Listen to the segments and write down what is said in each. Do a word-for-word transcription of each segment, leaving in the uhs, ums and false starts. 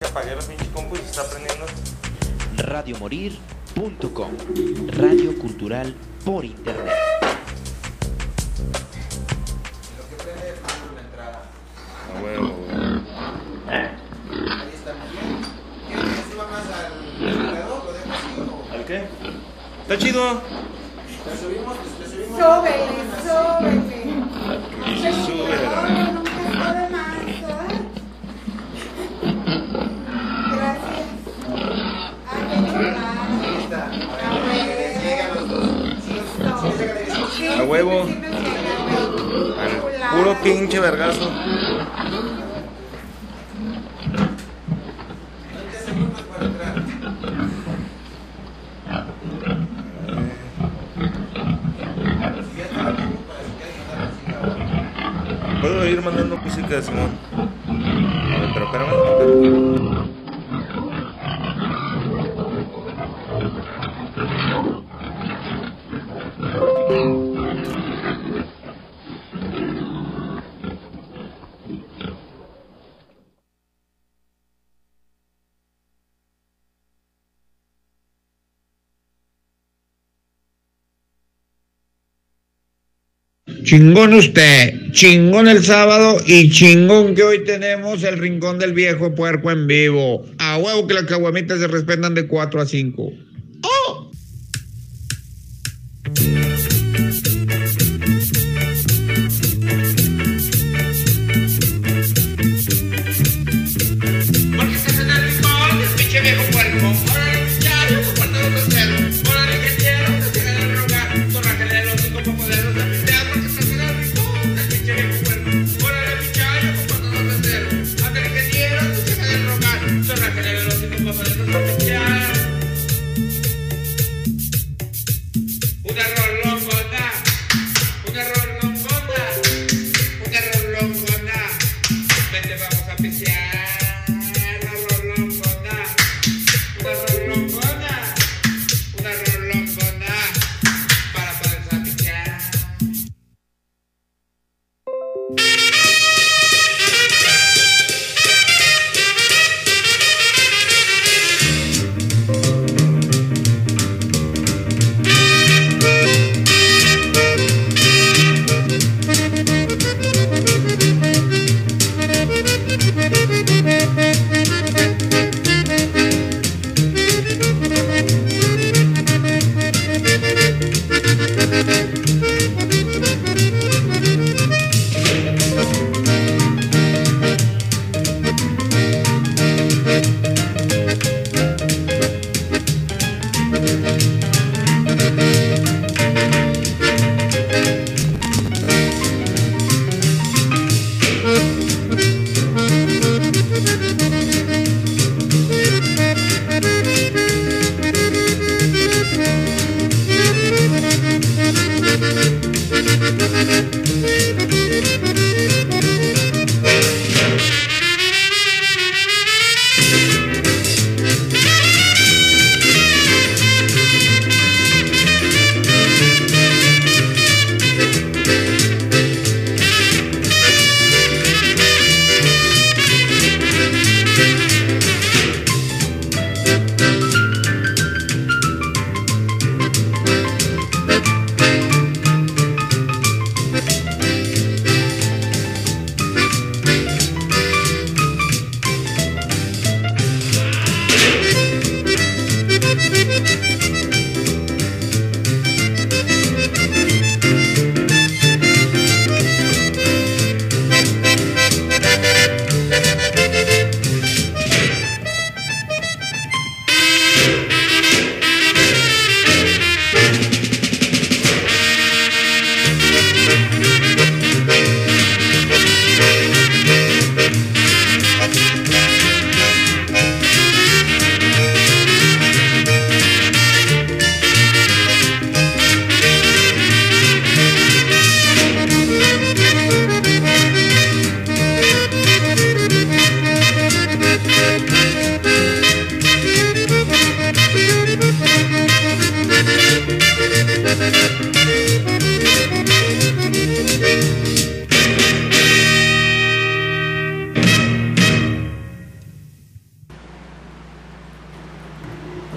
Apagué la pinche compu y se está prendiendo. radio morir punto com, radio cultural por internet. Lo que prende es la entrada. A huevo, güey. Ahí está muy bien. ¿Quieres que suba más al alrededor? ¿Lo dejo así o...? ¿Al qué? Está chido. ¿Le subimos? ¿Le subimos? Súbele, súbele. Sí, súbele. No, nunca sube más, ¿sabes? Gracias. Ay, qué chulada. Ahí está. A ver, que les llegue a los dos. Sí, sí, les llega directo. Sí, A huevo. sí, sí, sí, sí. Al Chulada. puro pinche vergazo. veinte segundos para entrar. Si ya está la compu, para si quieres mandar música ahora. Puedo ir mandando música, Simón. A ver, pero espérame. espérame. Chingón usted, chingón el sábado y chingón que hoy tenemos el Rincón del Viejo Puerco en vivo. A huevo que las caguamitas se respetan de cuatro a cinco. ¡Oh! Porque estás en el rincón del pinche viejo puerco. Órale, muchacho, por cuarto de cero. Órale, que quiero, no dejen de rogar. Torrájale los cinco para poderlos apistear. Porque estás en el rincón del pinche viejo puerco. Órale, muchacho, por cuarto de cero. Ándale, que quiero, no dejen de rogar. Torrájale los cinco para poderlos apistear. Una rola.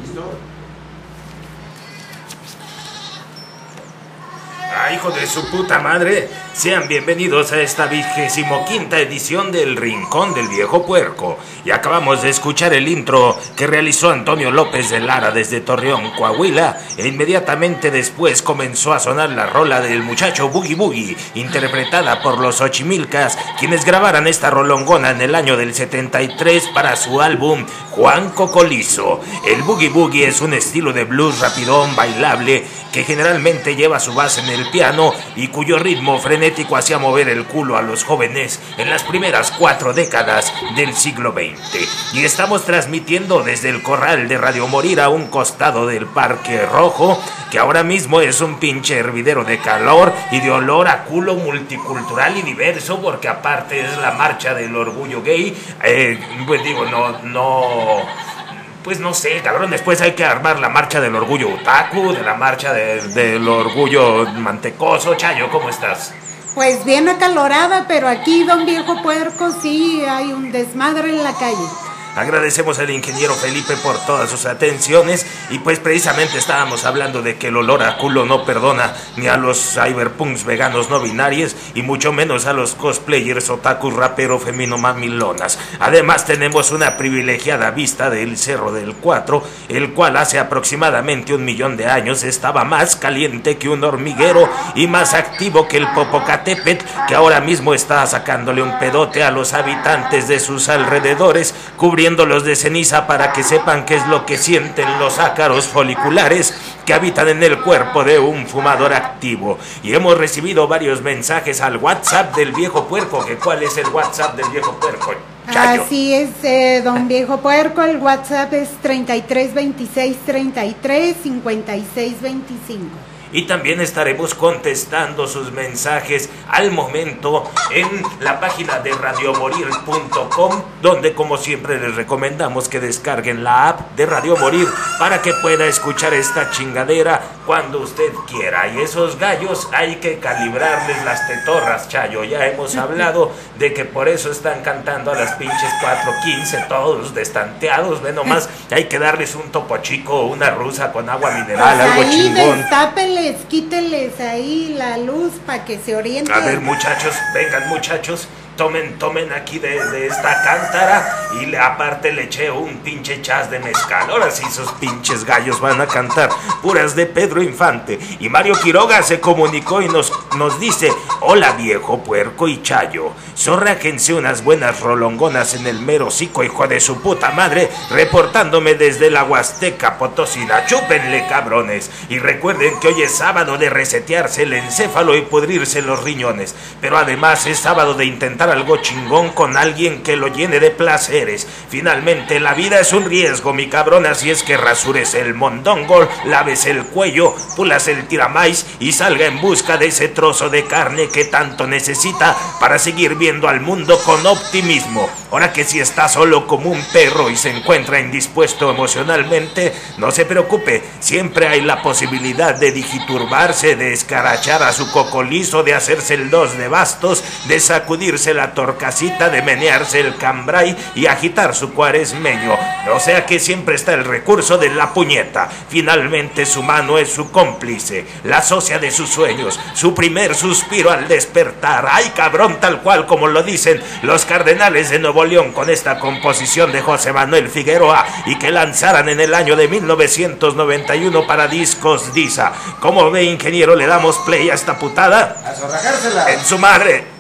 Ah, hijo de su puta madre, sean bienvenidos a esta vigésimo quinta edición del Rincón del Viejo Puerco. Y acabamos de escuchar el intro que realizó Antonio López de Lara desde Torreón, Coahuila, e inmediatamente después comenzó a sonar la rola del muchacho Boogie Boogie, interpretada por los Ochimilcas, quienes grabaran esta rolongona en el año del setenta y tres para su álbum Juan Cocolizo. El Boogie Boogie es un estilo de blues rapidón, bailable, que generalmente lleva su base en el piano y cuyo ritmo frenético hacía mover el culo a los jóvenes en las primeras cuatro décadas del siglo veinte. Y estamos transmitiendo desde el corral de Radio Morir a un costado del Parque Rojo, que ahora mismo es un pinche hervidero de calor y de olor a culo multicultural y diverso, porque aparte es la marcha del orgullo gay. Eh, pues digo, no, no... Pues no sé, cabrón, después hay que armar la marcha del orgullo otaku, de la marcha de, del orgullo mantecoso. Chayo, ¿cómo estás? Pues bien acalorada, pero aquí, don Viejo Puerco, sí hay un desmadre en la calle. Agradecemos al ingeniero Felipe por todas sus atenciones y pues precisamente estábamos hablando de que el olor a culo no perdona ni a los cyberpunks veganos no binarios y mucho menos a los cosplayers otakus rapero femino mamilonas. Además tenemos una privilegiada vista del Cerro del Cuatro, el cual hace aproximadamente un millón de años estaba más caliente que un hormiguero y más activo que el Popocatépetl, que ahora mismo está sacándole un pedote a los habitantes de sus alrededores, cubriendo los de ceniza para que sepan qué es lo que sienten los ácaros foliculares que habitan en el cuerpo de un fumador activo. Y hemos recibido varios mensajes al WhatsApp del Viejo Puerco. ¿Que cuál es el WhatsApp del Viejo Puerco? Chayo. Así es, eh, don Viejo Puerco, el WhatsApp es treinta y tres veintiséis treinta y tres cincuenta y seis veinticinco. Y también estaremos contestando sus mensajes al momento en la página de radio morir punto com, donde como siempre les recomendamos que descarguen la app de Radio Morir para que pueda escuchar esta chingadera cuando usted quiera. Y esos gallos hay que calibrarles las tetorras, Chayo. Ya hemos hablado de que por eso están cantando a las pinches cuatro quince, todos destanteados. Ve nomás, hay que darles un topo chico, una rusa con agua mineral, Pues algo ahí chingón. destápenles, quítenles ahí la luz para que se orienten. A ver, muchachos, vengan muchachos, tomen, tomen aquí de, de esta cántara y le, aparte le eché un pinche chas de mezcal. Ahora sí esos pinches gallos van a cantar puras de Pedro Infante. Y Mario Quiroga se comunicó y nos, nos dice: hola Viejo Puerco y Chayo, zorrájense unas buenas rolongonas en el mero hocico, hijo de su puta madre, reportándome desde la Huasteca Potosina. Chúpenle, cabrones. Y recuerden que hoy es sábado de resetearse el encéfalo y pudrirse los riñones, pero además es sábado de intentar algo chingón con alguien que lo llene de placeres. Finalmente la vida es un riesgo, mi cabrón, así es que rasures el mondongo, laves el cuello, pulas el tiramais y salga en busca de ese trozo de carne que tanto necesita para seguir viendo al mundo con optimismo. Ahora que si está solo como un perro y se encuentra indispuesto emocionalmente, no se preocupe, siempre hay la posibilidad de digiturbarse, de escarachar a su cocolizo, de hacerse el dos de bastos, de sacudirse la torcasita, de menearse el cambray y agitar su cuaresmeño. O sea que siempre está el recurso de la puñeta. Finalmente su mano es su cómplice, la socia de sus sueños, su primer suspiro al despertar. ¡Ay, cabrón! Tal cual como lo dicen los Cardenales de Nuevo León con esta composición de José Manuel Figueroa y que lanzaran en el año de mil novecientos noventa y uno para Discos Disa. ¿Cómo ve, ingeniero? ¿Le damos play a esta putada? A zorrajársela. ¡En su madre!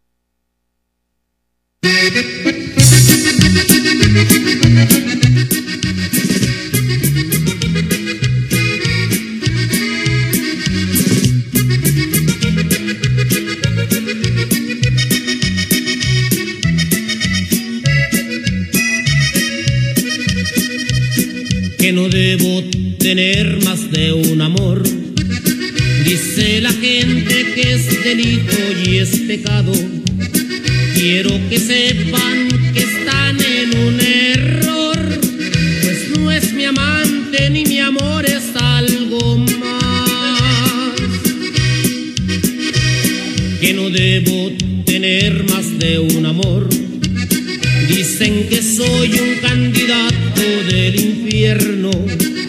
Que no debo tener más de un amor. Dice la gente que es delito y es pecado. Quiero que sepan que están en un error, pues no es mi amante ni mi amor, es algo más. Que no debo tener más de un amor. Dicen que soy un candidato del infierno,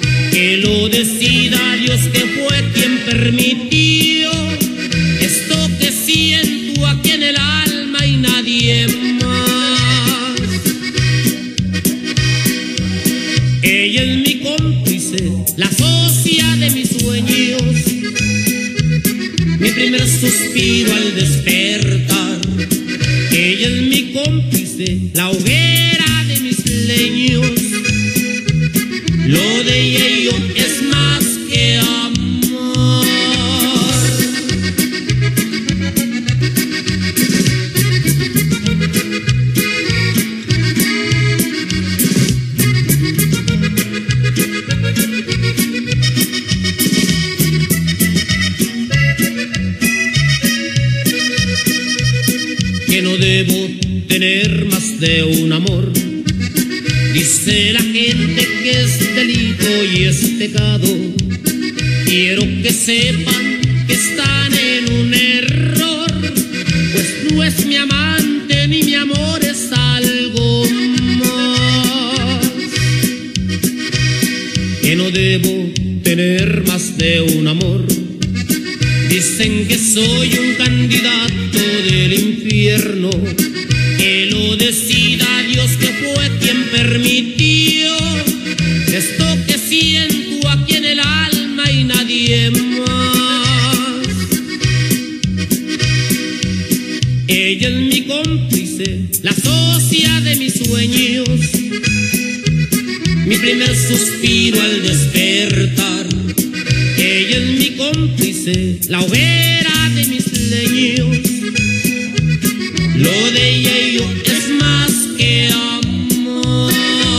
permitió esto que siento aquí en el alma y nadie más. Ella es mi cómplice, la socia de mis sueños, mi primer suspiro al despertar. Ella es mi cómplice, la hoguera de mis leños. Lo de ella y yo es más que amor. Que no debo tener más de un amor. Dice la gente que es delito y es pecado. Quiero que sepan que están en un error, pues no es mi amante ni mi amor, es algo más. Que no debo tener más de un amor. Dicen que soy un candidato del infierno, que lo decida Dios, que fue quien permitió esto que siento aquí en el alma y nadie más. Ella es mi cómplice, la socia de mis sueños, mi primer suspiro al despertar. Ella es mi cómplice, la hoguera de mis leños. Lo de ella y yo es más que amor.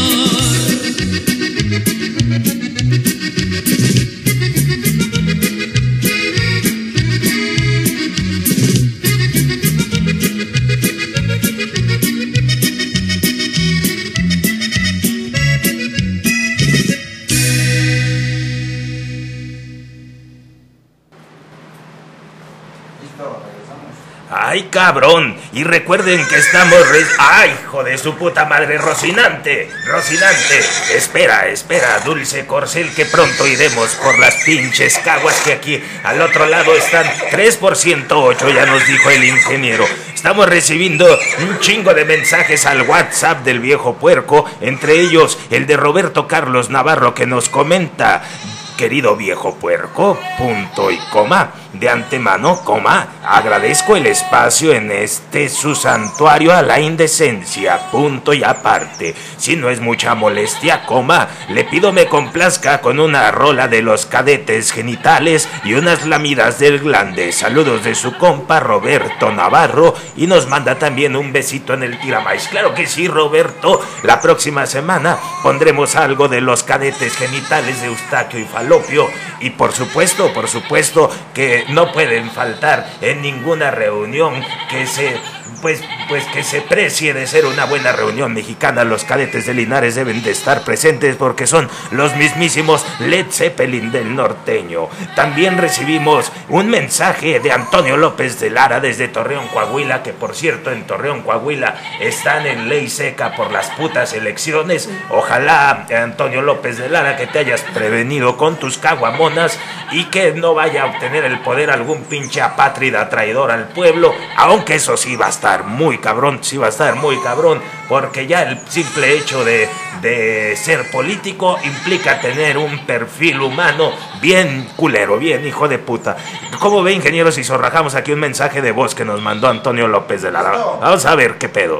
¡Ay, cabrón! Y recuerden que estamos... Re... ¡Ay, hijo de su puta madre! ¡Rocinante! ¡Rocinante! Espera, espera, dulce corcel, que pronto iremos por las pinches caguas que aquí al otro lado están tres por ciento ocho, ya nos dijo el ingeniero. Estamos recibiendo un chingo de mensajes al WhatsApp del viejo puerco, entre ellos el de Roberto Carlos Navarro, que nos comenta: querido viejo puerco, punto y coma, de antemano, coma, agradezco el espacio en este su santuario a la indecencia, punto y aparte. Si no es mucha molestia, coma, le pido me complazca con una rola de los Cadetes Genitales y unas lamidas del glande. Saludos de su compa Roberto Navarro, y nos manda también un besito en el tiramais. Claro que sí, Roberto, la próxima semana pondremos algo de los Cadetes Genitales de Eustaquio y Falopio, y por supuesto, por supuesto que no pueden faltar en ninguna reunión que se... Pues, pues que se precie de ser una buena reunión mexicana. Los Cadetes de Linares deben de estar presentes porque son los mismísimos Led Zeppelin del norteño. También recibimos un mensaje de Antonio López de Lara desde Torreón, Coahuila, que por cierto en Torreón, Coahuila están en ley seca por las putas elecciones. Ojalá, Antonio López de Lara, que te hayas prevenido con tus caguamonas y que no vaya a obtener el poder algún pinche apátrida traidor al pueblo, aunque eso sí va a estar muy cabrón, sí va a estar muy cabrón, porque ya el simple hecho de, de ser político implica tener un perfil humano bien culero, bien hijo de puta. ¿Cómo ve, ingenieros, si zorrajamos aquí un mensaje de voz que nos mandó Antonio López de Lara? Vamos a ver qué pedo.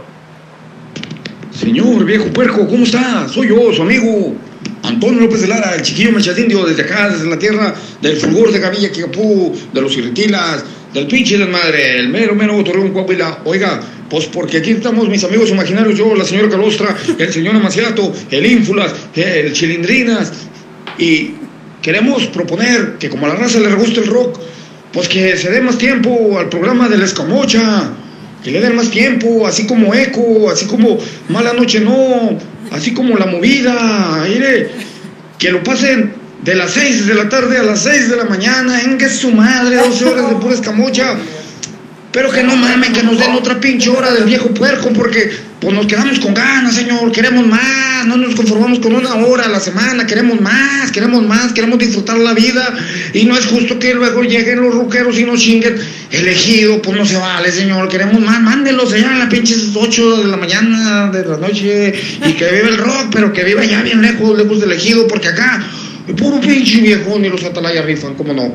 Señor viejo puerco, ¿cómo está? Soy yo, su amigo Antonio López de Lara, el chiquillo mechatindio, desde acá, desde la tierra del fulgor de Gavilla, Quicapú, de los irritilas, del pinche desmadre, el mero mero Torreón, Coahuila. Oiga, pues porque aquí estamos mis amigos imaginarios, yo, la señora Calostra, el señor Amaciato, el Ínfulas, el Chilindrinas, y queremos proponer que como a la raza le gusta el rock, pues que se dé más tiempo al programa de La Escamocha, que le den más tiempo, así como Eco, así como Mala Noche No, así como La Movida, mire, que lo pasen de las seis de la tarde a las seis de la mañana, en que su madre, doce horas de pura escamocha. pero que no mamen, que nos den otra pinche hora del viejo puerco, porque pues nos quedamos con ganas, señor, queremos más, no nos conformamos con una hora a la semana, queremos más, queremos más, queremos disfrutar la vida, y no es justo que luego lleguen los ruqueros y nos chinguen. Elegido, pues no se vale, señor, queremos más, mándenlos allá a las pinches ocho de la mañana, de la noche, y que viva el rock, pero que viva ya bien lejos, lejos del Elegido, porque acá, el puro pinche viejón y los atalayas rifan, ¿cómo no?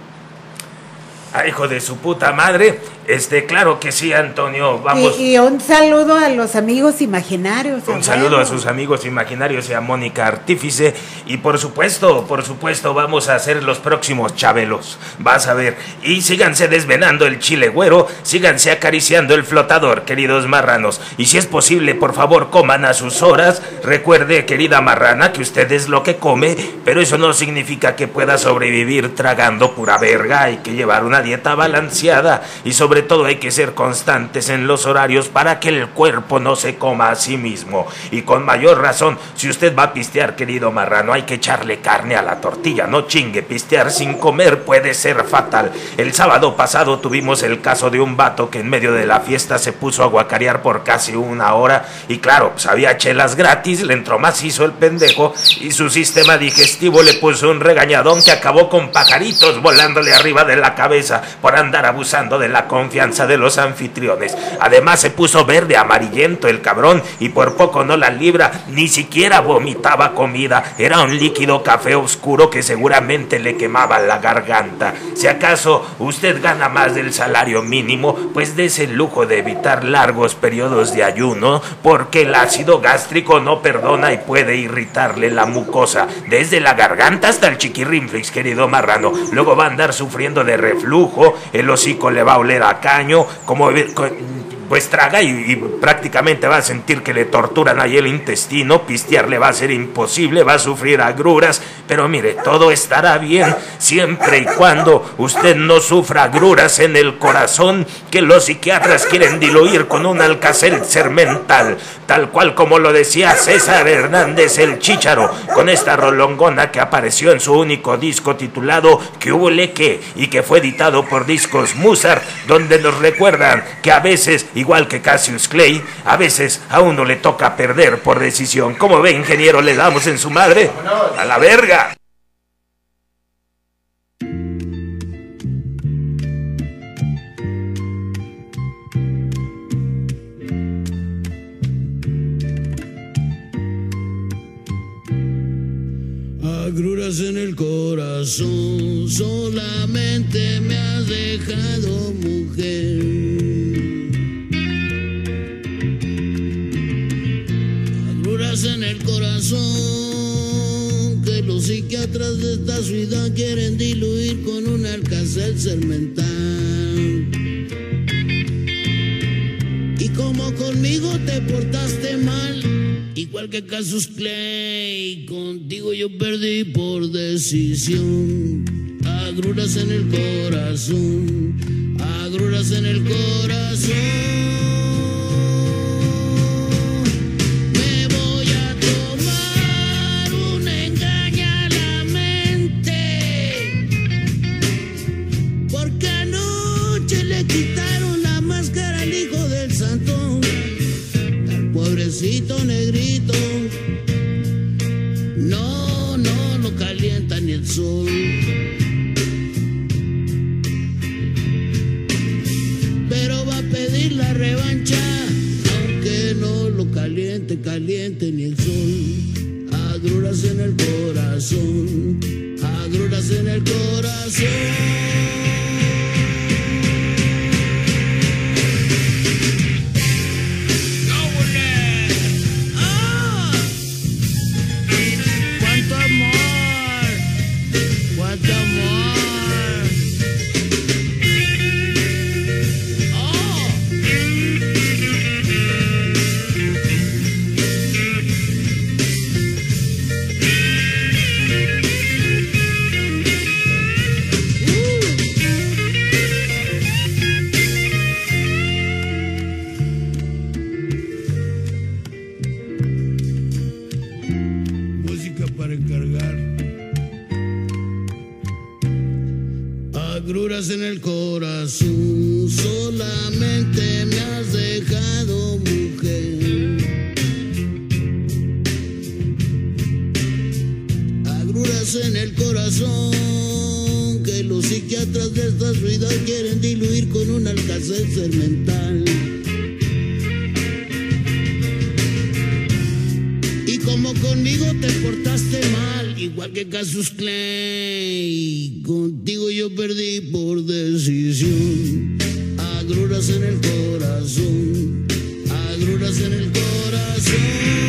Ah, hijo de su puta madre. Este, claro que sí, Antonio, vamos. Y, y un saludo a los amigos imaginarios. Un saludo a sus amigos imaginarios y a Mónica Artífice. Y por supuesto, por supuesto, vamos a hacer los próximos Chabelos. Vas a ver. Y síganse desvenando el chile güero, síganse acariciando el flotador, queridos marranos. Y si es posible, por favor, coman a sus horas. Recuerde, querida marrana, que usted es lo que come, pero eso no significa que pueda sobrevivir tragando pura verga. Hay que llevar una dieta balanceada y sobre todo hay que ser constantes en los horarios para que el cuerpo no se coma a sí mismo. Y con mayor razón, si usted va a pistear, querido marrano, hay que echarle carne a la tortilla, no chingue. Pistear sin comer puede ser fatal. El sábado pasado tuvimos el caso de un vato que en medio de la fiesta se puso a guacarear por casi una hora y claro, pues había chelas gratis, le entró macizo el pendejo y su sistema digestivo le puso un regañadón que acabó con pajaritos volándole arriba de la cabeza por andar abusando de la confianza de los anfitriones. Además se puso verde amarillento el cabrón y por poco no la libra, ni siquiera vomitaba comida, era un líquido café oscuro que seguramente le quemaba la garganta. Si acaso usted gana más del salario mínimo, pues dése el lujo de evitar largos periodos de ayuno, porque el ácido gástrico no perdona y puede irritarle la mucosa, desde la garganta hasta el chiquirrinflix, querido marrano. Luego va a andar sufriendo de reflujo, el hocico le va a oler a caño, como pues traga y, y prácticamente va a sentir que le torturan ahí el intestino, pistear le va a ser imposible, va a sufrir agruras, pero mire, todo estará bien siempre y cuando usted no sufra agruras en el corazón que los psiquiatras quieren diluir con un Alka-Seltzer mental, tal cual como lo decía César Hernández el Chícharo, con esta rolongona que apareció en su único disco titulado Que hubo leque y que fue editado por Discos Musart, donde nos recuerdan que a veces, igual que Cassius Clay, a veces a uno le toca perder por decisión. ¿Cómo ve, ingeniero? ¿Le damos en su madre? ¡A la verga! Agruras en el corazón, solamente me has dejado, mujer. Agruras en el corazón, que los psiquiatras de esta ciudad quieren diluir con un Alka-Seltzer mental. Y como conmigo te portaste mal, igual que Cassius Clay, contigo yo perdí por decisión. Agruras en el corazón, agruras en el corazón. Me voy a tomar un engaña a la mente, porque anoche le quitaron la máscara al hijo del santo, al pobrecito negrito. No, no, no calienta ni el sol. Pero va a pedir la revancha, aunque no lo caliente, caliente ni el sol. Agruras en el corazón, agruras en el corazón. En el corazón, solamente me has dejado, mujer. Agruras en el corazón que los psiquiatras de esta ciudad quieren diluir con un alcacéser mental. Y como conmigo te portaste mal, igual que Cassius Clay, contigo yo perdí por decisión. Agruras en el corazón, agruras en el corazón.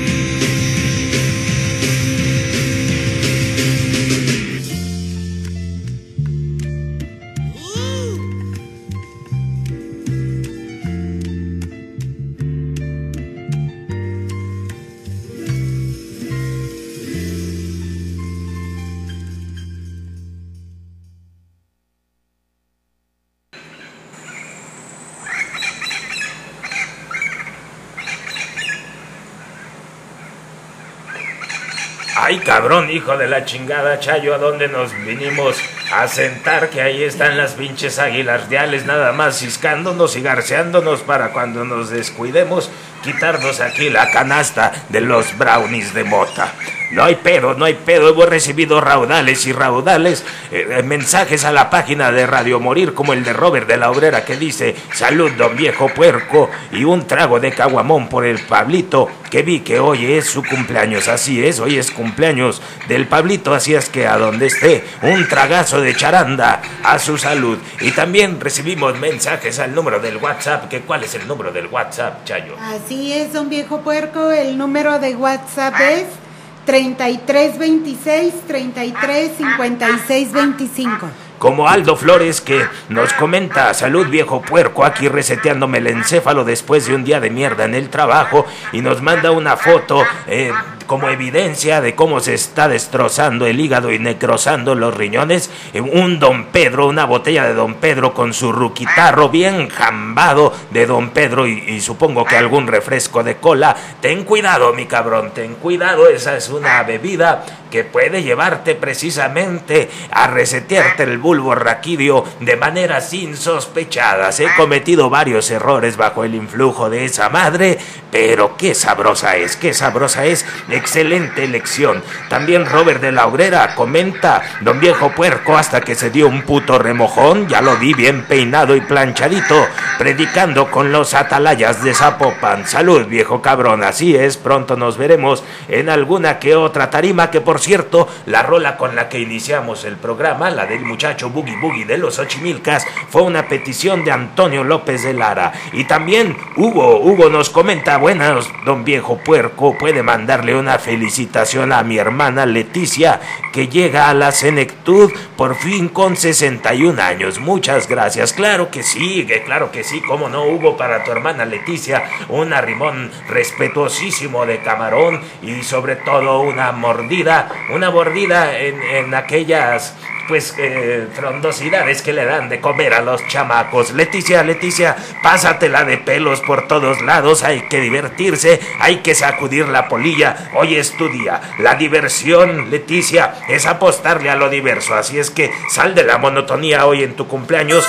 Ay, cabrón, hijo de la chingada, Chayo, ¿a dónde nos vinimos a sentar? Que ahí están las pinches águilas reales nada más ciscándonos y garceándonos para cuando nos descuidemos quitarnos aquí la canasta de los brownies de mota. No hay pedo, no hay pedo. Hemos recibido raudales y raudales eh, mensajes a la página de Radio Morir, como el de Robert de la Obrera, que dice: salud, don viejo puerco, y un trago de caguamón por el Pablito, que vi que hoy es su cumpleaños. Así es, hoy es cumpleaños del Pablito, así es que a donde esté, un tragazo de charanda a su salud. Y también recibimos mensajes al número del WhatsApp. que ¿Cuál es el número del WhatsApp, Chayo? Así es, don viejo puerco, el número de WhatsApp es treinta y tres veintiséis, treinta y tres cincuenta y seis veinticinco. Como Aldo Flores, que nos comenta: salud viejo puerco, aquí reseteándome el encéfalo después de un día de mierda en el trabajo, y nos manda una foto eh, como evidencia de cómo se está destrozando el hígado y necrosando los riñones. Eh, un Don Pedro, una botella de Don Pedro con su ruquitarro bien jambado de Don Pedro, y, y supongo que algún refresco de cola. Ten cuidado, mi cabrón, ten cuidado, esa es una bebida que puede llevarte precisamente a resetearte el bulbo raquídeo de maneras insospechadas. He cometido varios errores bajo el influjo de esa madre, pero qué sabrosa es, qué sabrosa es. Excelente elección. También Robert de la Obrera comenta: don viejo puerco, hasta que se dio un puto remojón, ya lo vi bien peinado y planchadito, predicando con los atalayas de Zapopan. Salud, viejo cabrón. Así es, pronto nos veremos en alguna que otra tarima, que por cierto, la rola con la que iniciamos el programa, la del muchacho Boogie Boogie de los Ochimilcas, fue una petición de Antonio López de Lara. Y también Hugo, Hugo nos comenta: buenas, don viejo puerco, puede mandarle una felicitación a mi hermana Leticia, que llega a la senectud por fin con sesenta y un años. Muchas gracias. Claro que sí, que claro que sí, cómo no, Hugo, para tu hermana Leticia, un arrimón respetuosísimo de camarón, y sobre todo una mordida, una mordida en, en aquellas pues eh, frondosidades que le dan de comer a los chamacos. Leticia, Leticia, pásatela de pelos por todos lados, hay que divertirse, hay que sacudir la polilla. Hoy es tu día. La diversión, Leticia, es apostarle a lo diverso, así es que sal de la monotonía hoy en tu cumpleaños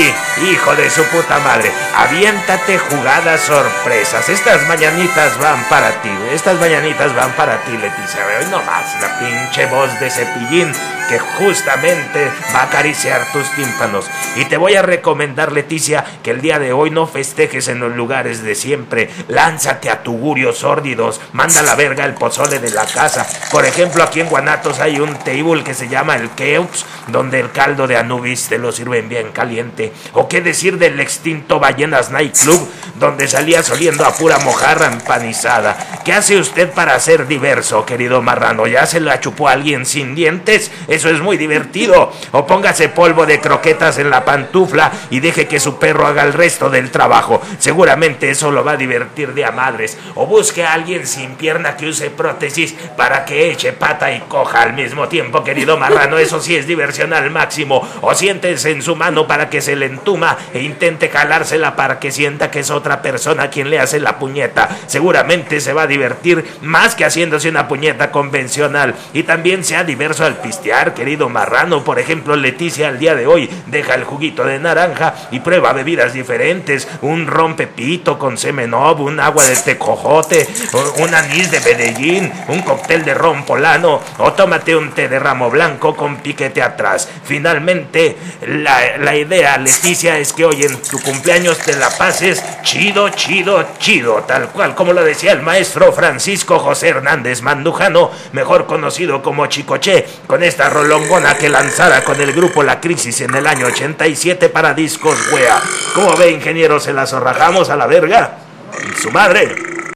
y, hijo de su puta madre, aviéntate jugadas sorpresas. Estas mañanitas van para ti, estas mañanitas van para ti, Leticia. Hoy nomás la pinche voz de Cepillín que justamente va a acariciar tus tímpanos. Y te voy a recomendar, Leticia, que el día de hoy no festejes en los lugares de siempre. Lánzate a tugurios sórdidos, manda a la verga el pozole de la casa. Por ejemplo, aquí en Guanatos hay un table que se llama el Keux, donde el caldo de Anubis te lo sirven bien caliente. O qué decir del extinto Ballenas Night Club, donde salías oliendo a pura mojarra empanizada. ¿Qué hace usted para ser diverso, querido marrano? ¿Ya se la chupó a alguien sin dientes? Eso es muy divertido. O póngase polvo de croquetas en la pantufla y deje que su perro haga el resto del trabajo. Seguramente eso lo va a divertir de a madres. O busque a alguien sin pierna que use prótesis para que eche pata y coja al mismo tiempo, querido marrano. Eso sí es diversión al máximo. O siéntese en su mano para que se le entuma e intente jalársela para que sienta que es otra persona quien le hace la puñeta. Seguramente se va a divertir más que haciéndose una puñeta convencional. Y también sea diverso al pistear, querido marrano. Marrano. Por ejemplo, Leticia al día de hoy deja el juguito de naranja y prueba bebidas diferentes, un rompepito con semenov, un agua de tecojote, un anís de Medellín, un cóctel de ron polano, o tómate un té de ramo blanco con piquete atrás. Finalmente, la, la idea, Leticia, es que hoy en tu cumpleaños te la pases chido, chido, chido, tal cual como lo decía el maestro Francisco José Hernández Mandujano, mejor conocido como Chicoche, con esta rolongona que lanzara con el grupo La Crisis en el año ochenta y siete para discos Wea. ¿Cómo ve, ingeniero? ¿Se la zorrajamos a la verga? ¡Su madre!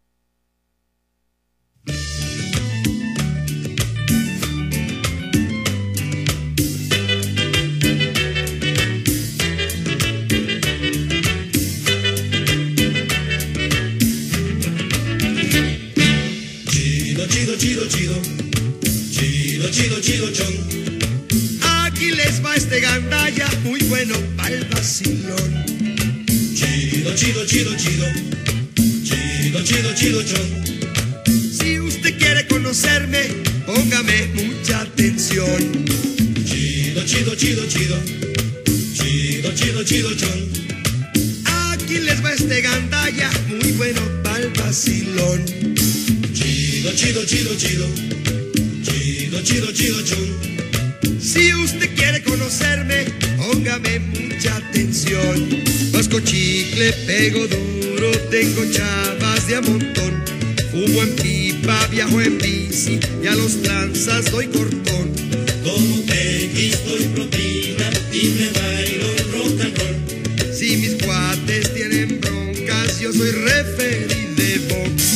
Chido, chido, chido, chido, chido, chido, chon. Aquí les va este gandalla, muy bueno pa'l vacilón. Chido, chido, chido, chido, chido, chido, chido, chon. Si usted quiere conocerme, póngame mucha atención. Chido, chido, chido, chido, chido, chido, chido, chon. Aquí les va este gandalla, muy bueno pa'l vacilón. Chido, chido, chido, chido, chido, chido, chido, chon. Si usted quiere conocerme, póngame mucha atención. Masco chicle, pego duro, tengo chavas de a montón. Fumo en pipa, viajo en bici y a los tranzas doy cortón. Como tequis doy proteína y me bailo rock and roll. Si mis cuates tienen broncas, yo soy referí de box.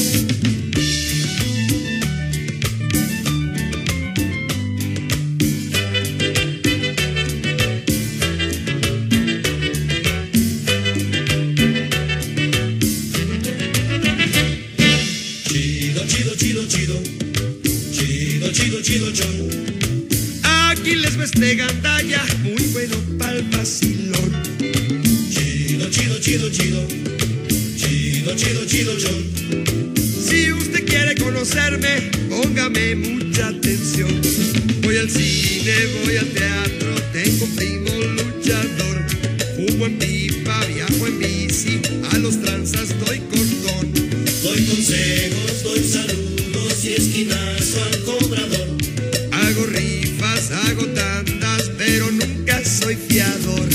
Chido, chon. Aquí les va este gandalla, muy bueno pa'l vacilón. Chido, chido, chido, chido, chido, chido, chido, chon. Si usted quiere conocerme, póngame mucha atención. Voy al cine, voy al teatro, tengo un primo luchador. Fumo en pipa, viajo en bici, a los tranzas doy cordón. Doy consejos, doy saludos y esquinazo al cobrador. Hago rifas, hago tandas, pero nunca soy fiador.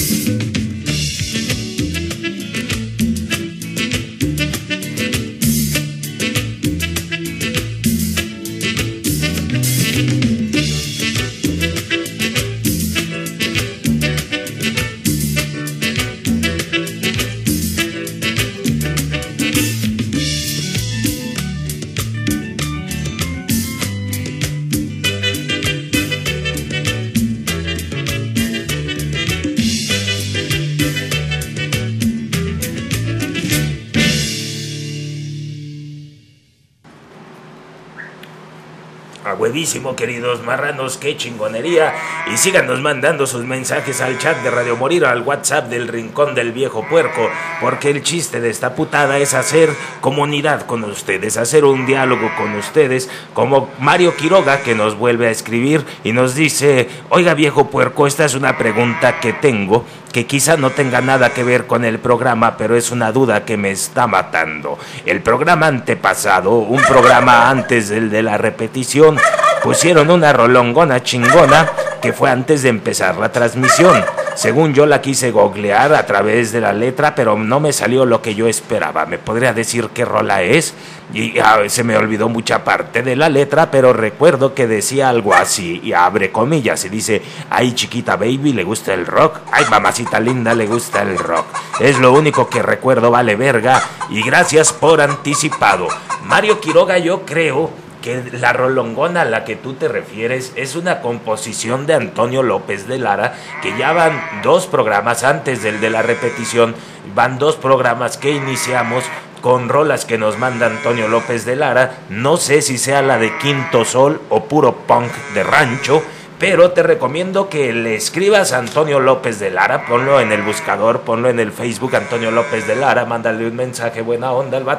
Huevísimo, queridos marranos, qué chingonería. Y síganos mandando sus mensajes al chat de Radio Morir, al WhatsApp del Rincón del Viejo Puerco, porque el chiste de esta putada es hacer comunidad con ustedes, hacer un diálogo con ustedes, como Mario Quiroga, que nos vuelve a escribir y nos dice: oiga, viejo puerco, esta es una pregunta que tengo, que quizá no tenga nada que ver con el programa, pero es una duda que me está matando. El programa antepasado, un programa antes del de la repetición, pusieron una rolongona chingona que fue antes de empezar la transmisión. Según yo la quise googlear a través de la letra, pero no me salió lo que yo esperaba. ¿Me podría decir qué rola es? Y ah, se me olvidó mucha parte de la letra, pero recuerdo que decía algo así, y abre comillas, y dice: ay, chiquita baby, ¿le gusta el rock? Ay, mamacita linda, ¿le gusta el rock? Es lo único que recuerdo, vale verga, y gracias por anticipado. Mario Quiroga, yo creo que la rolongona a la que tú te refieres es una composición de Antonio López de Lara, que ya van dos programas antes del de la repetición, van dos programas que iniciamos con rolas que nos manda Antonio López de Lara. No sé si sea la de Quinto Sol o puro punk de rancho, pero te recomiendo que le escribas a Antonio López de Lara, ponlo en el buscador, ponlo en el Facebook, Antonio López de Lara, mándale un mensaje buena onda al vato,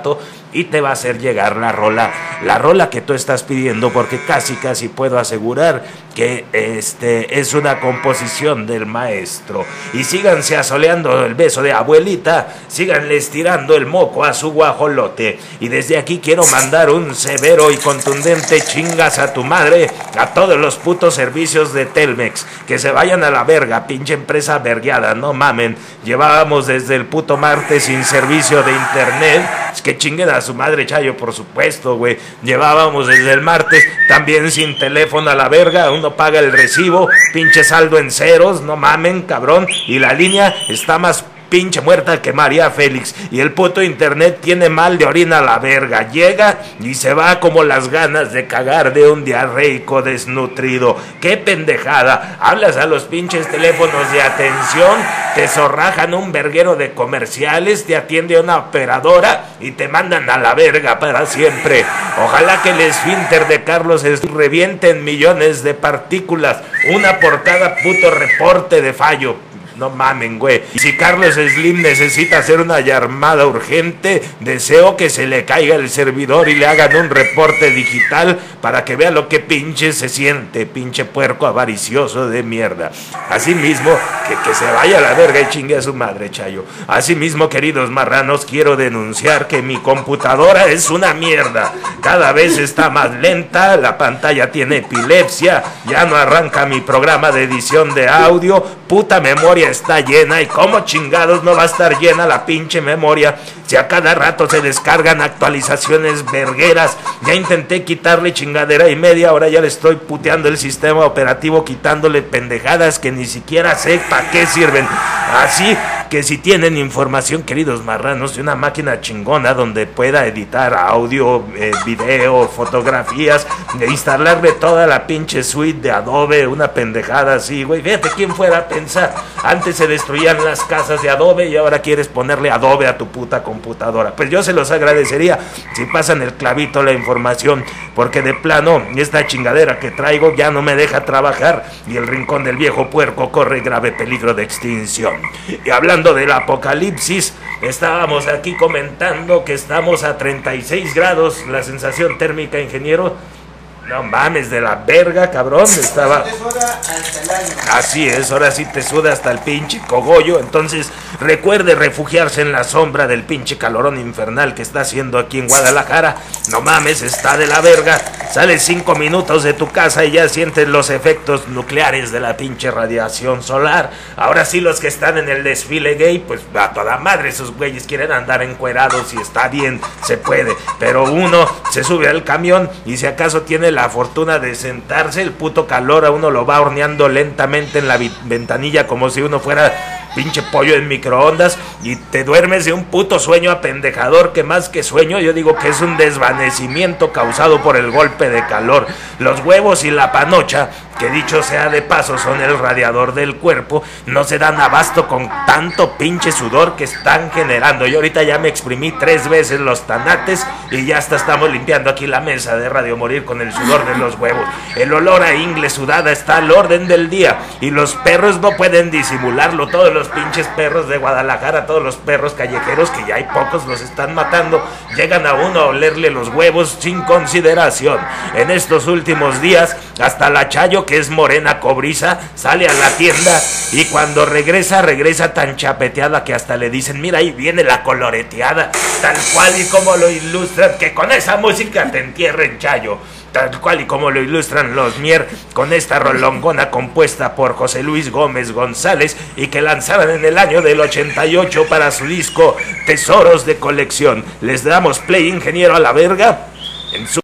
y te va a hacer llegar la rola, la rola que tú estás pidiendo, porque casi casi puedo asegurar que este es una composición del maestro. Y síganse asoleando el beso de abuelita, síganle estirando el moco a su guajolote. Y desde aquí quiero mandar un severo y contundente chingas a tu madre a todos los putos servicios de Telmex, que se vayan a la verga, pinche empresa vergueada, no mamen. Llevábamos desde el puto martes sin servicio de internet, es que chinguen a su madre, Chayo, por supuesto, güey. Llevábamos desde el martes también sin teléfono a la verga, uno paga el recibo, pinche saldo en ceros, no mamen, cabrón, y la línea está más pinche muerta que María Félix, y el puto internet tiene mal de orina a la verga, llega y se va como las ganas de cagar de un diarreico desnutrido. ¡Qué pendejada! Hablas a los pinches teléfonos de atención, te zorrajan un verguero de comerciales, te atiende una operadora y te mandan a la verga para siempre. Ojalá que el esfínter de Carlos Slim reviente en millones de partículas, una por cada puto reporte de fallo. No mamen, güey. Y si Carlos Slim necesita hacer una llamada urgente, deseo que se le caiga el servidor y le hagan un reporte digital para que vea lo que pinche se siente, pinche puerco avaricioso de mierda. Así mismo, que, que se vaya a la verga y chingue a su madre, Chayo. Así mismo, queridos marranos, quiero denunciar que mi computadora es una mierda. Cada vez está más lenta, la pantalla tiene epilepsia, ya no arranca mi programa de edición de audio, puta memoria está llena. Y cómo chingados no va a estar llena la pinche memoria si a cada rato se descargan actualizaciones vergueras. Ya intenté quitarle chingadera y media, ahora ya le estoy puteando el sistema operativo, quitándole pendejadas que ni siquiera sé para qué sirven. Así que si tienen información, queridos marranos, de una máquina chingona donde pueda editar audio, eh, video, fotografías, de instalarle toda la pinche suite de Adobe, una pendejada así, güey. Fíjate quién fuera a pensar. Antes se destruían las casas de Adobe y ahora quieres ponerle Adobe a tu puta computadora. Pues yo se los agradecería si pasan el clavito la información, porque de plano esta chingadera que traigo ya no me deja trabajar y el rincón del viejo puerco corre grave peligro de extinción. Y hablando del apocalipsis, estábamos aquí comentando que estamos a treinta y seis grados, la sensación térmica, ingeniero. No mames, de la verga, cabrón. Estaba... Te suda hasta el año. Así es, ahora sí te suda hasta el pinche cogollo. Entonces recuerde refugiarse en la sombra del pinche calorón infernal que está haciendo aquí en Guadalajara. No mames, está de la verga. Sales cinco minutos de tu casa y ya sientes los efectos nucleares de la pinche radiación solar. Ahora sí, los que están en el desfile gay, pues a toda madre esos güeyes quieren andar encuerados y está bien, se puede. Pero uno se sube al camión y si acaso tiene la fortuna de sentarse, el puto calor a uno lo va horneando lentamente en la ventanilla como si uno fuera pinche pollo en microondas y te duermes de un puto sueño apendejador que más que sueño yo digo que es un desvanecimiento causado por el golpe de calor. Los huevos y la panocha, que dicho sea de paso son el radiador del cuerpo, no se dan abasto con tanto pinche sudor que están generando. Yo ahorita ya me exprimí tres veces los tanates y ya hasta estamos limpiando aquí la mesa de Radio Morir con el sudor de los huevos. El olor a ingle sudada está al orden del día y los perros no pueden disimularlo. Todos los pinches perros de Guadalajara, todos los perros callejeros, que ya hay pocos, los están matando, llegan a uno a olerle los huevos sin consideración. En estos últimos días hasta la Chayo, que es morena cobriza, sale a la tienda y cuando regresa, regresa tan chapeteada que hasta le dicen, mira ahí viene la coloreteada, tal cual y como lo ilustran, que con esa música te entierren, Chayo. Tal cual y como lo ilustran los Mier con esta rolongona compuesta por José Luis Gómez González y que lanzaron en el año del ochenta y ocho para su disco Tesoros de Colección. Les damos play, ingeniero, a la verga en su...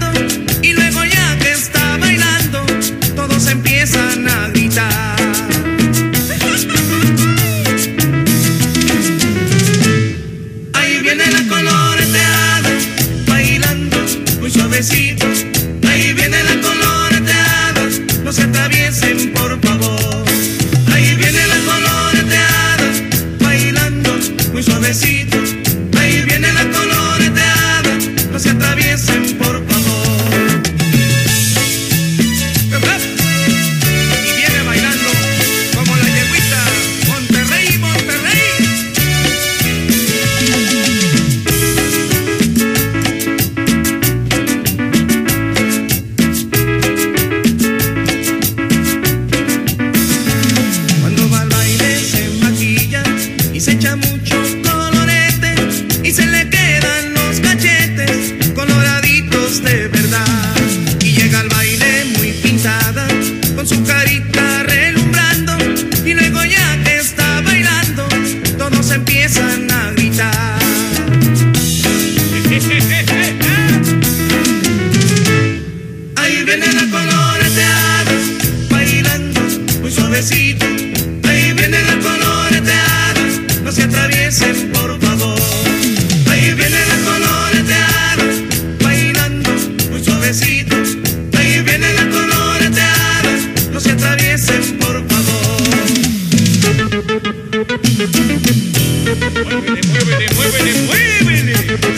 Empiezan a gritar. mucho colorete y se le quedan los cachetes coloraditos de verdad. Y llega al baile muy pintada, con su carita relumbrando, y luego ya que está bailando, todos empiezan a gritar. Ahí viene la coloreteada, bailando muy suavecito. Ahí viene la coloreteada, no se atraviesen por favor. Ahí viene la coloreteada, bailando muy suavecito. Ahí viene la coloreteada, no se atraviesen por favor. Muévele, muévele, muévele, muévele.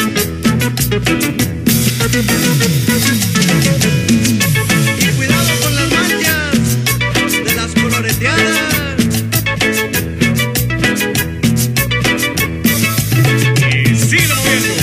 Y cuidado con las manchas de las coloreteadas. Y sigue moviendo.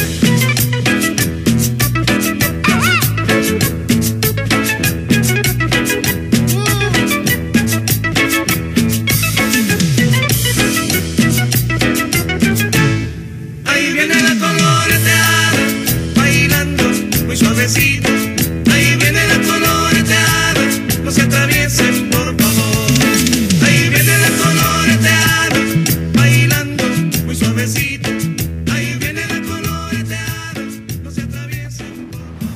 Ahí viene la coloreteada, bailando muy suavecito. Ahí viene la coloreteada, no se atraviesen por favor. Ahí viene la coloreteada, bailando muy suavecito. Ahí viene la coloreteada, no se atraviesen por favor.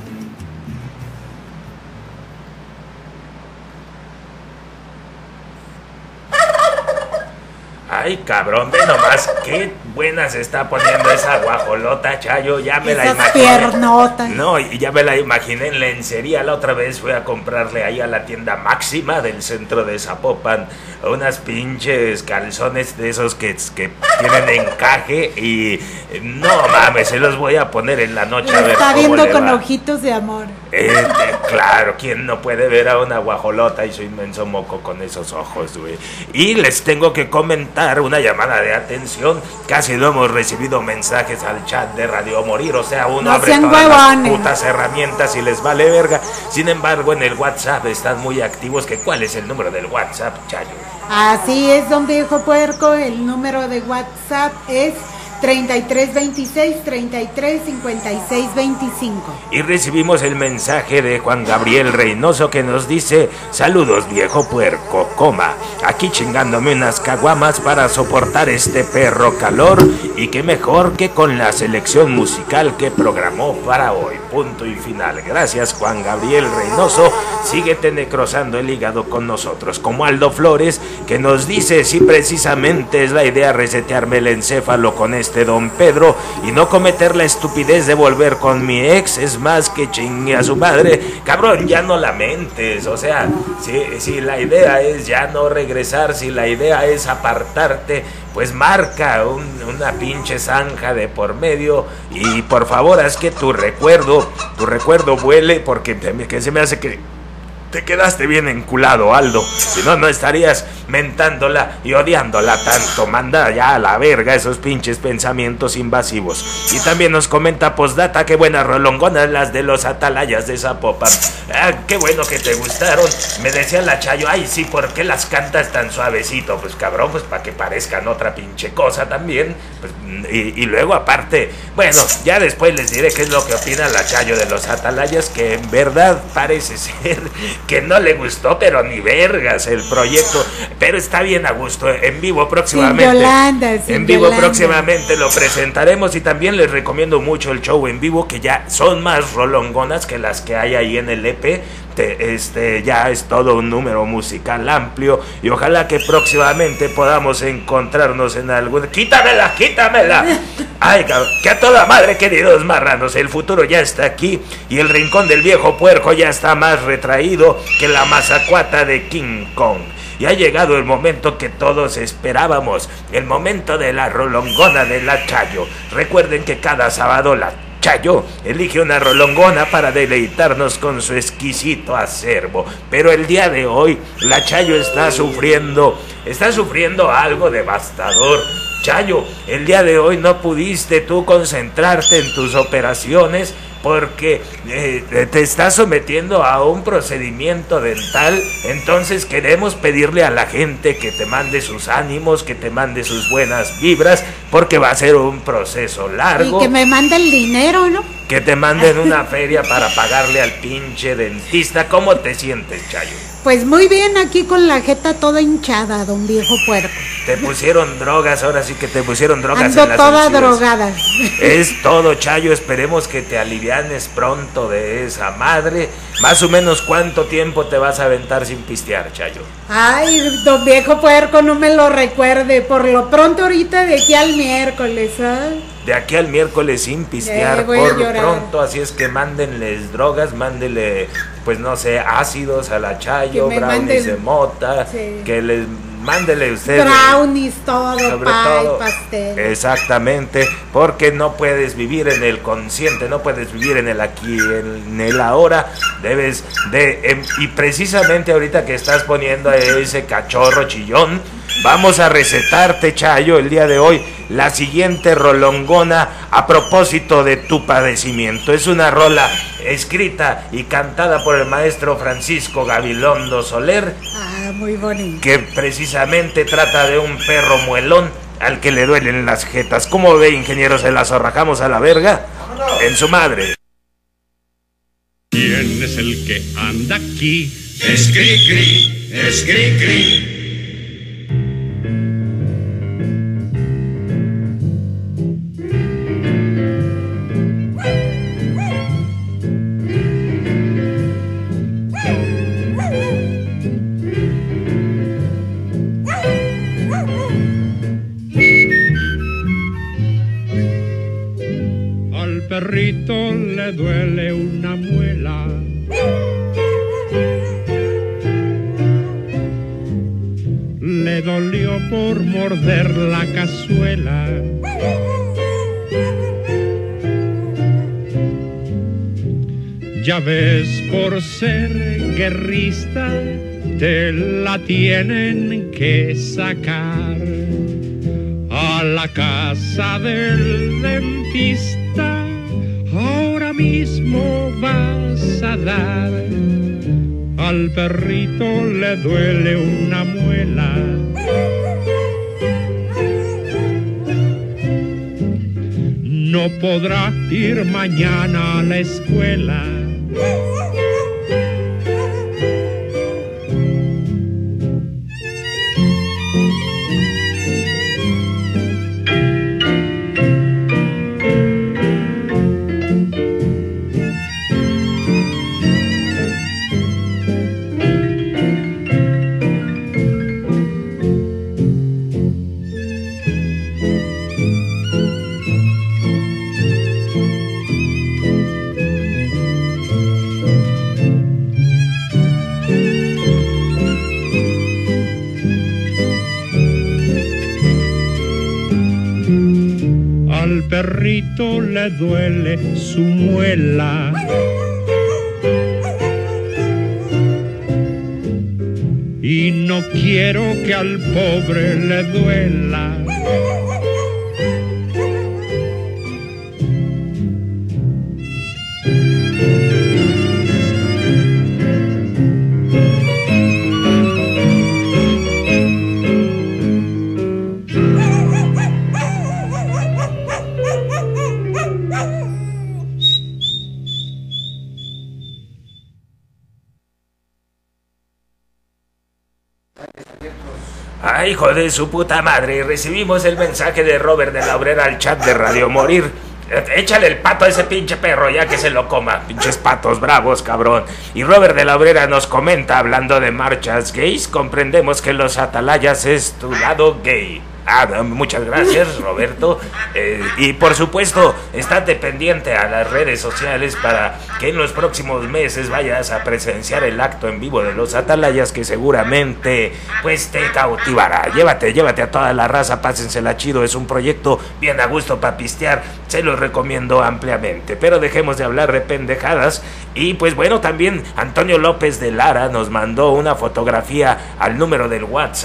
Ay, cabrón, ve nomás qué buena se está poniendo esa guajolota, Chayo. Ya me la Esas imaginé. piernotas. No, y ya me la imaginé en lencería. La otra vez fui a comprarle ahí a la tienda Máxima del centro de Zapopan unas pinches calzones de esos que, que tienen encaje. Y no mames, se los voy a poner en la noche a Lo ver está cómo viendo le con va. ojitos de amor. Eh, eh, claro, ¿quién no puede ver a una guajolota y su inmenso moco con esos ojos, güey? Y les tengo que comentar una llamada de atención. Casi no hemos recibido mensajes al chat de Radio Morir. O sea, uno No abre sean todas huevones. las putas herramientas y les vale verga. Sin embargo, en el WhatsApp están muy activos. Que ¿cuál es el número del WhatsApp, Chayo? Así es, don Viejo Puerco, el número de WhatsApp es treinta y tres veintiséis, treinta y tres cincuenta y seis veinticinco. Y recibimos el mensaje de Juan Gabriel Reynoso que nos dice: saludos, viejo puerco, coma, aquí chingándome unas caguamas para soportar este perro calor, y qué mejor que con la selección musical que programó para hoy, punto y final. Gracias, Juan Gabriel Reynoso, síguete necrosando el hígado con nosotros. Como Aldo Flores, que nos dice: si precisamente es la idea resetearme el encéfalo con este don Pedro y no cometer la estupidez de volver con mi ex, es más que chingue a su madre. Cabrón, ya no lamentes. O sea, si, si la idea es ya no regresar, si la idea es apartarte, pues marca un, una pinche zanja de por medio y por favor haz que tu recuerdo, tu recuerdo vuele, porque que se me hace que te quedaste bien enculado, Aldo. Si no, no estarías mentándola y odiándola tanto. Manda ya a la verga esos pinches pensamientos invasivos. Y también nos comenta Postdata: qué buenas rolongonas las de los Atalayas de Zapopan. Ah, qué bueno que te gustaron. Me decía la Chayo: ay, sí, ¿por qué las cantas tan suavecito? Pues cabrón, pues para que parezcan otra pinche cosa también. Pues, y, y luego aparte, bueno, ya después les diré qué es lo que opina la Chayo de los Atalayas, que en verdad parece ser que no le gustó, pero ni vergas el proyecto, pero está bien a gusto. En vivo próximamente. Sin Yolanda, sin en vivo Yolanda. próximamente lo presentaremos, y también les recomiendo mucho el show en vivo, que ya son más rolongonas que las que hay ahí en el E P. Te, este, ya es todo un número musical amplio, y ojalá que próximamente podamos encontrarnos en algún... ¡Quítamela, quítamela! Ay, cabrón, que a toda madre, queridos marranos, el futuro ya está aquí, y el rincón del viejo puerco ya está más retraído que la mazacuata de King Kong. Y ha llegado el momento que todos esperábamos, el momento de la rolongona de la Chayo. Recuerden que cada sábado la Chayo elige una rolongona para deleitarnos con su exquisito acervo. Pero el día de hoy la Chayo está sufriendo, está sufriendo algo devastador. Chayo, el día de hoy no pudiste tú concentrarte en tus operaciones porque eh, te estás sometiendo a un procedimiento dental. Entonces queremos pedirle a la gente que te mande sus ánimos, que te mande sus buenas vibras, porque va a ser un proceso largo. Y que me mande el dinero, ¿no? Que te manden una feria para pagarle al pinche dentista. ¿Cómo te sientes, Chayo? Pues muy bien, aquí con la jeta toda hinchada, don viejo puerco. Te pusieron drogas, ahora sí que te pusieron drogas. Ando en las toda encías. drogada. Es todo, Chayo, esperemos que te alivianes pronto de esa madre. Más o menos, ¿cuánto tiempo te vas a aventar sin pistear, Chayo? Ay, don viejo puerco, no me lo recuerde. Por lo pronto ahorita de aquí al miércoles, ¿eh? De aquí al miércoles sin pistear, Eh, voy por a llorar. pronto, así es que mándenles drogas, mándenle, pues no sé, ácidos a la Chayo, Que me brownies manden- de mota, Sí. que les mándele usted. Brownies, todo, Sobre pie, todo, pastel. exactamente, porque no puedes vivir en el consciente, no puedes vivir en el aquí, en el ahora, debes de, em, y precisamente ahorita que estás poniendo a ese cachorro chillón, vamos a recetarte, Chayo, el día de hoy, la siguiente rolongona a propósito de tu padecimiento. Es una rola escrita y cantada por el maestro Francisco Gabilondo Soler, Ah, muy bonito. que precisamente trata de un perro muelón al que le duelen las jetas. ¿Cómo ve, ingeniero? ¿Se las zorrajamos a la verga? En su madre. ¿Quién es el que anda aquí? Es cri cri, es cri cri. Al perrito le duele una muela. Le dolió por morder la cazuela. Ya ves, por ser guerrista te la tienen que sacar a la casa del dentista. Ahora mismo vas a dar. Al perrito le duele una muela. No podrá ir mañana a la escuela. Al perrito le duele su muela. Y no quiero que al pobre le duela. Ay, hijo de su puta madre, recibimos el mensaje de Robert de la Obrera al chat de Radio Morir. Échale el pato a ese pinche perro ya que se lo coma. Pinches patos bravos, cabrón. Y Robert de la Obrera nos comenta, hablando de marchas gays, comprendemos que los atalayas es tu lado gay. Ah, muchas gracias, Roberto. Eh, y por supuesto, estate pendiente a las redes sociales para que en los próximos meses vayas a presenciar el acto en vivo de los atalayas, que seguramente pues te cautivará. Llévate, llévate a toda la raza, pásensela chido. Es un proyecto bien a gusto para pistear, se lo recomiendo ampliamente. Pero dejemos de hablar de pendejadas. Y pues bueno, también Antonio López de Lara nos mandó una fotografía al número del WhatsApp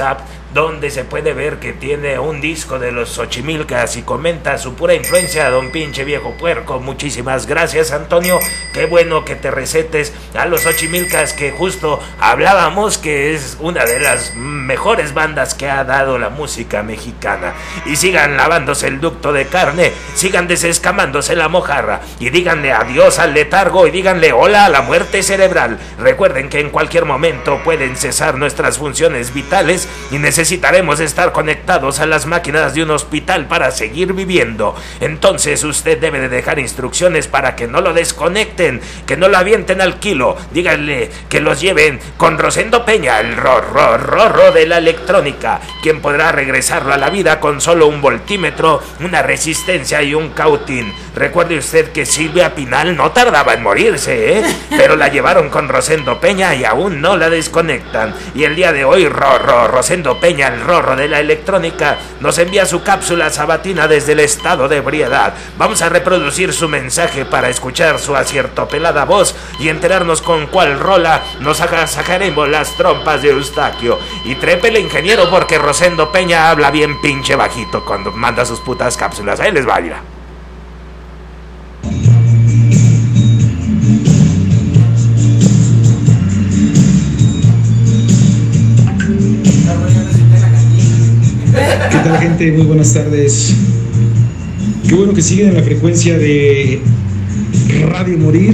donde se puede ver que tiene un disco de los Xochimilcas y comenta su pura influencia a don pinche viejo puerco. Muchísimas gracias, Antonio, qué bueno que te recetes a los Xochimilcas, que justo hablábamos que es una de las mejores bandas que ha dado la música mexicana. Y sigan lavándose el ducto de carne, sigan desescamándose la mojarra y díganle adiós al letargo y díganle hola a la muerte cerebral. Recuerden que en cualquier momento pueden cesar nuestras funciones vitales y necesitaremos estar conectados a las máquinas de un hospital para seguir viviendo. Entonces usted debe de dejar instrucciones para que no lo desconecten, que no lo avienten al kilo. Díganle que los lleven con Rosendo Peña, el rorro rorro de la electrónica, quien podrá regresarlo a la vida con solo un voltímetro, una resistencia y un cautín. Recuerde usted que Silvia Pinal no tardaba en morirse, ¿eh? Pero la llevaron con Rosendo Peña y aún no la desconectan. Y el día de hoy, Rorro, Rosendo Peña, el rorro de la electrónica, nos envía su cápsula sabatina desde el estado de ebriedad. Vamos a reproducir su mensaje para escuchar su aciertopelada voz y enterarnos con cuál rola nos agasajaremos las trompas de Eustaquio. Y trépele, ingeniero, porque Rosendo Peña habla bien pinche bajito cuando manda sus putas cápsulas. Ahí les va, mira. ¿Qué tal, gente? Muy buenas tardes. Qué bueno que siguen en la frecuencia de Radio Morir,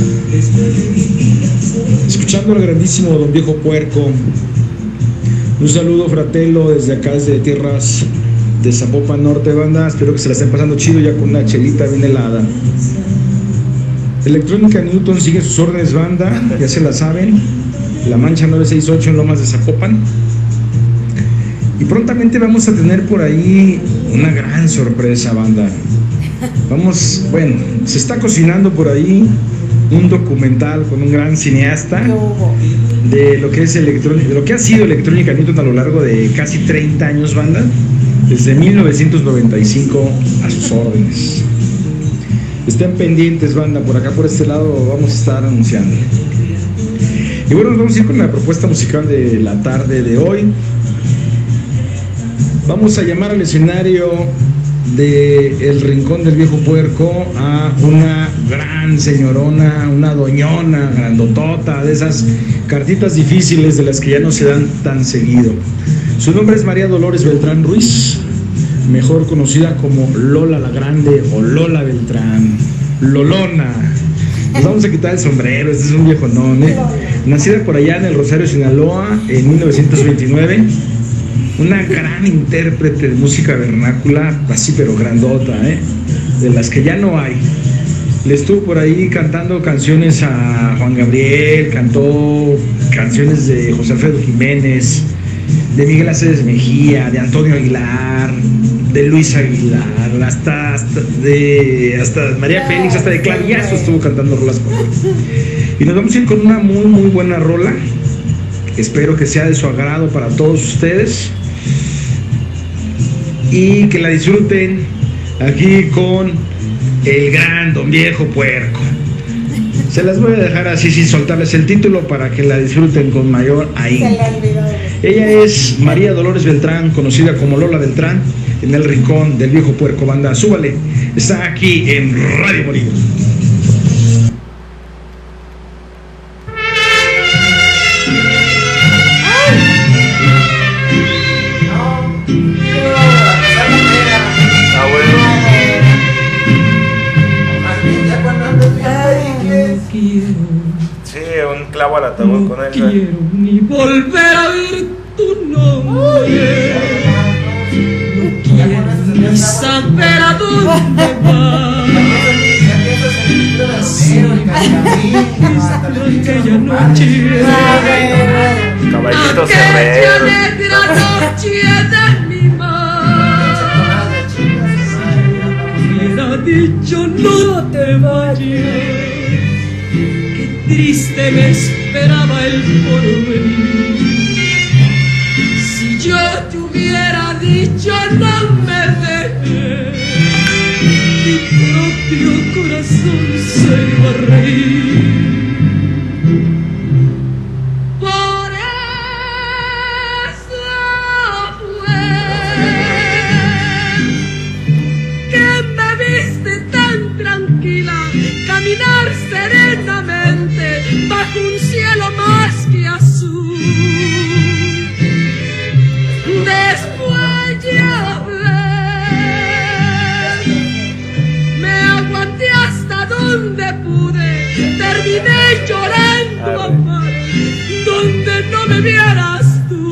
escuchando al grandísimo don Viejo Puerco. Un saludo fratelo desde acá, desde tierras de Zapopan Norte, banda. Espero que se la estén pasando chido ya con una chelita bien helada. Electrónica Newton sigue sus órdenes, banda, ya se la saben. La Mancha nueve seis ocho en Lomas de Zapopan. Y prontamente vamos a tener por ahí una gran sorpresa, banda. Vamos, bueno, se está cocinando por ahí un documental con un gran cineasta de lo que es electrónica, de lo que ha sido Electrónica Newton a lo largo de casi treinta años, banda, desde mil novecientos noventa y cinco a sus órdenes. Estén pendientes, banda, por acá por este lado vamos a estar anunciando. Y bueno, nos vamos a ir con la propuesta musical de la tarde de hoy. Vamos a llamar al escenario de El Rincón del Viejo Puerco a una gran señorona, una doñona grandotota, de esas cartitas difíciles de las que ya no se dan tan seguido. Su nombre es María Dolores Beltrán Ruiz, mejor conocida como Lola la Grande o Lola Beltrán, Lolona. Nos vamos a quitar el sombrero, este es un viejonón, ¿eh? Nacida por allá en el Rosario, Sinaloa, en mil novecientos veintinueve. Una gran intérprete de música vernácula, así pero grandota, ¿eh? De las que ya no hay. Le estuvo por ahí cantando canciones a Juan Gabriel, cantó canciones de José Alfredo Jiménez, de Miguel Aceves Mejía, de Antonio Aguilar, de Luis Aguilar, hasta, hasta de hasta María Félix, hasta de clavillazo estuvo cantando rolas con él. Y nos vamos a ir con una muy muy buena rola. Espero que sea de su agrado para todos ustedes y que la disfruten aquí con el gran don Viejo Puerco. Se las voy a dejar así sin soltarles el título para que la disfruten con mayor ahínco. Ella es María Dolores Beltrán, conocida como Lola Beltrán, en El Rincón del Viejo Puerco, banda. Súbale, está aquí en Radio Morir. Clavo al ataúd con él. No quiero ni volver a oír tu nombre. No quiero ni saber a dónde vas. Así desde aquella noche, Caballito aquella Cerrero. negra noche de mi mar. Hubiera dicho no te vayas. Triste me esperaba el porvenir. Si yo te hubiera dicho no me dejes, mi propio corazón se iba a reír. Por eso llorando a mares donde no me vieras tú.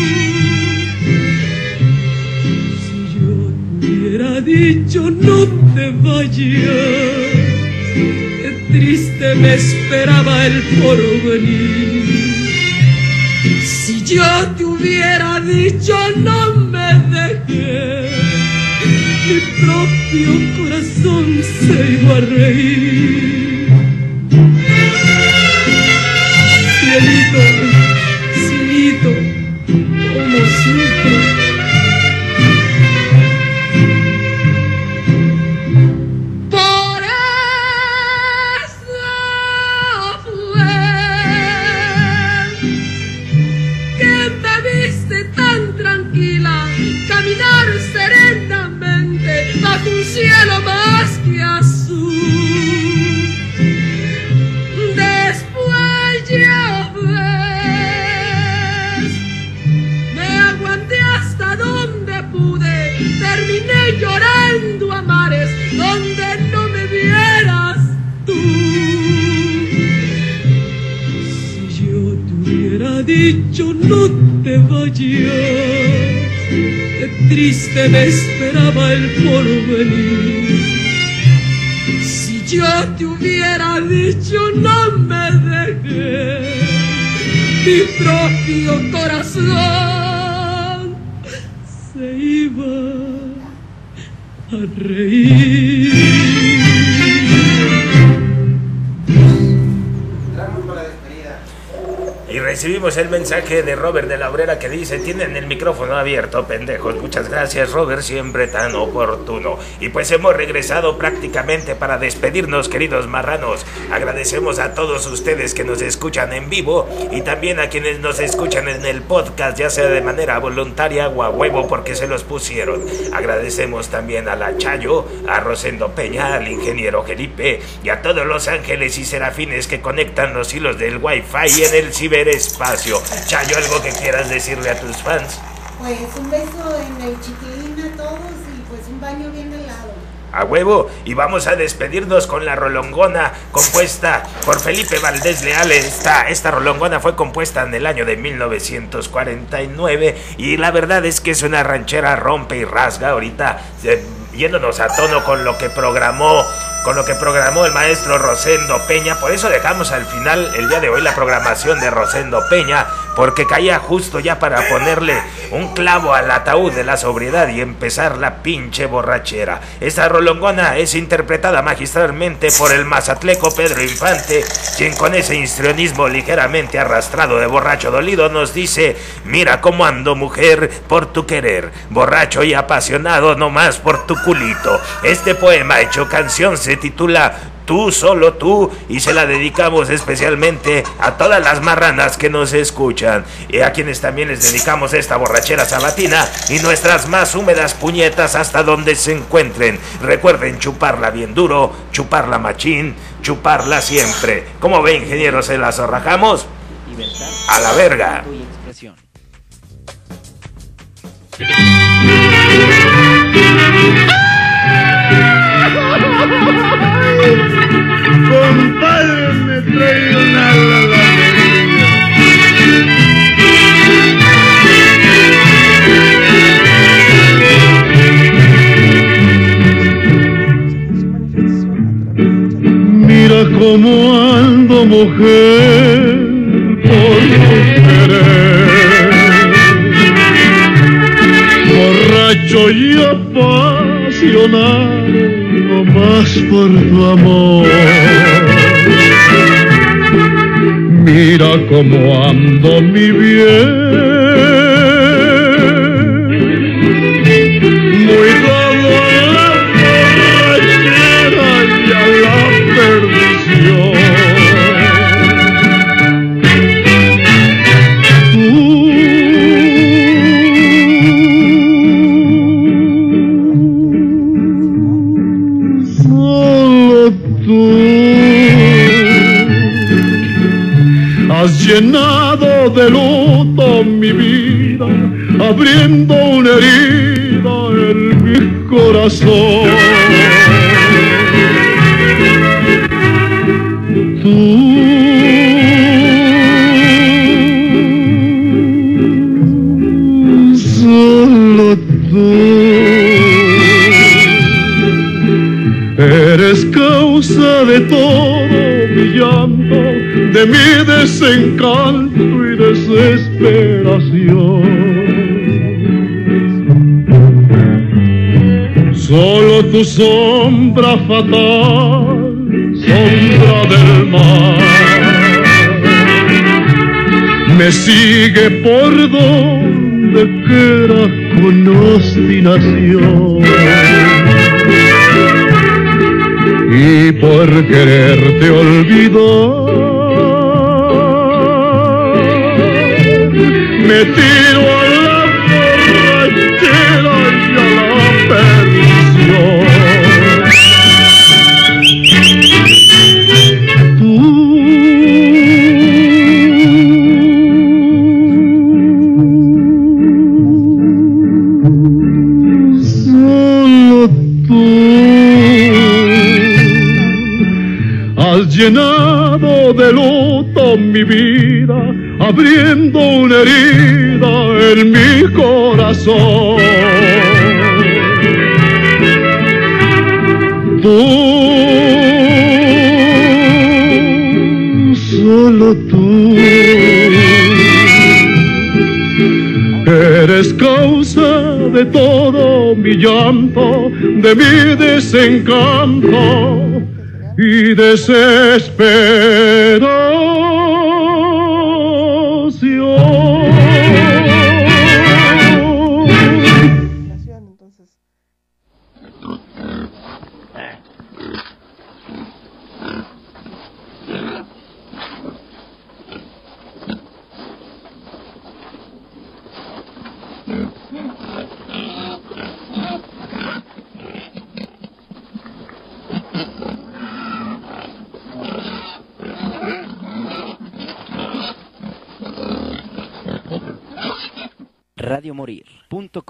Si yo te hubiera dicho no te vayas, qué triste me esperaba el porvenir. Si yo te hubiera dicho no me dejes, mi propio corazón se iba a reír. Cielito, cielito, como sufro. Por eso fue que me viste tan tranquila, caminar serenamente bajo un cielo más que azul. Después ya ves, me aguanté hasta donde pude, terminé llorando a mares donde no me vieras tú. Si yo te hubiera dicho no te vayas, qué triste me esperaba el porvenir. Si yo te hubiera dicho no me dejes, mi propio corazón se iba a reír. Y recibimos el mensaje de Robert de la Obrera que dice: tienen el micrófono abierto, pendejos. Muchas gracias, Robert, siempre tan oportuno. Y pues hemos regresado prácticamente para despedirnos, queridos marranos. Agradecemos a todos ustedes que nos escuchan en vivo y también a quienes nos escuchan en el podcast, ya sea de manera voluntaria o a huevo porque se los pusieron. Agradecemos también a la Chayo, a Rosendo Peña, al ingeniero Felipe y a todos los ángeles y serafines que conectan los hilos del Wi-Fi en el ciber espacio. Chayo, ¿algo que quieras decirle a tus fans? Pues un beso en el chiquilín a todos y pues un baño bien helado. A huevo, y vamos a despedirnos con la rolongona compuesta por Felipe Valdés Leal. Esta, esta rolongona fue compuesta en el año de mil novecientos cuarenta y nueve y la verdad es que es una ranchera rompe y rasga ahorita, eh, yéndonos a tono con lo que programó con lo que programó el maestro Rosendo Peña. Por eso dejamos al final el día de hoy la programación de Rosendo Peña, porque caía justo ya para ponerle un clavo al ataúd de la sobriedad y empezar la pinche borrachera. Esta rolongona es interpretada magistralmente por el mazatleco Pedro Infante, quien con ese histrionismo ligeramente arrastrado de borracho dolido nos dice: mira cómo ando, mujer, por tu querer, borracho y apasionado nomás por tu culito. Este poema hecho canción se titula Tú, solo tú, y se la dedicamos especialmente a todas las marranas que nos escuchan y a quienes también les dedicamos esta borrachera sabatina y nuestras más húmedas puñetas hasta donde se encuentren. Recuerden chuparla bien duro, chuparla machín, chuparla siempre. ¿Cómo ve, ingeniero? ¿Se la zorrajamos? A la verga. Compadre, me trae una mira cómo ando, mujer, por tu querer, borracho y apasionado nomás por tu amor. Mira cómo ando, mi bien, muy dado a la borrachera y a la perdición. Has llenado de luto mi vida, abriendo una herida en mi corazón. Tú Eres causa de todo mi llanto, de mi desencanto y desesperación. Solo tu sombra fatal, sombra del mar, me sigue por donde quiera con obstinación. Y por quererte olvidar, me tiro a la borrachera y a la perdición. Tú, solo tú, has llenado de luto mi vida, abriendo una herida en mi corazón. Tú, solo tú, eres causa de todo mi llanto, de mi desencanto y desesperación. radio morir punto com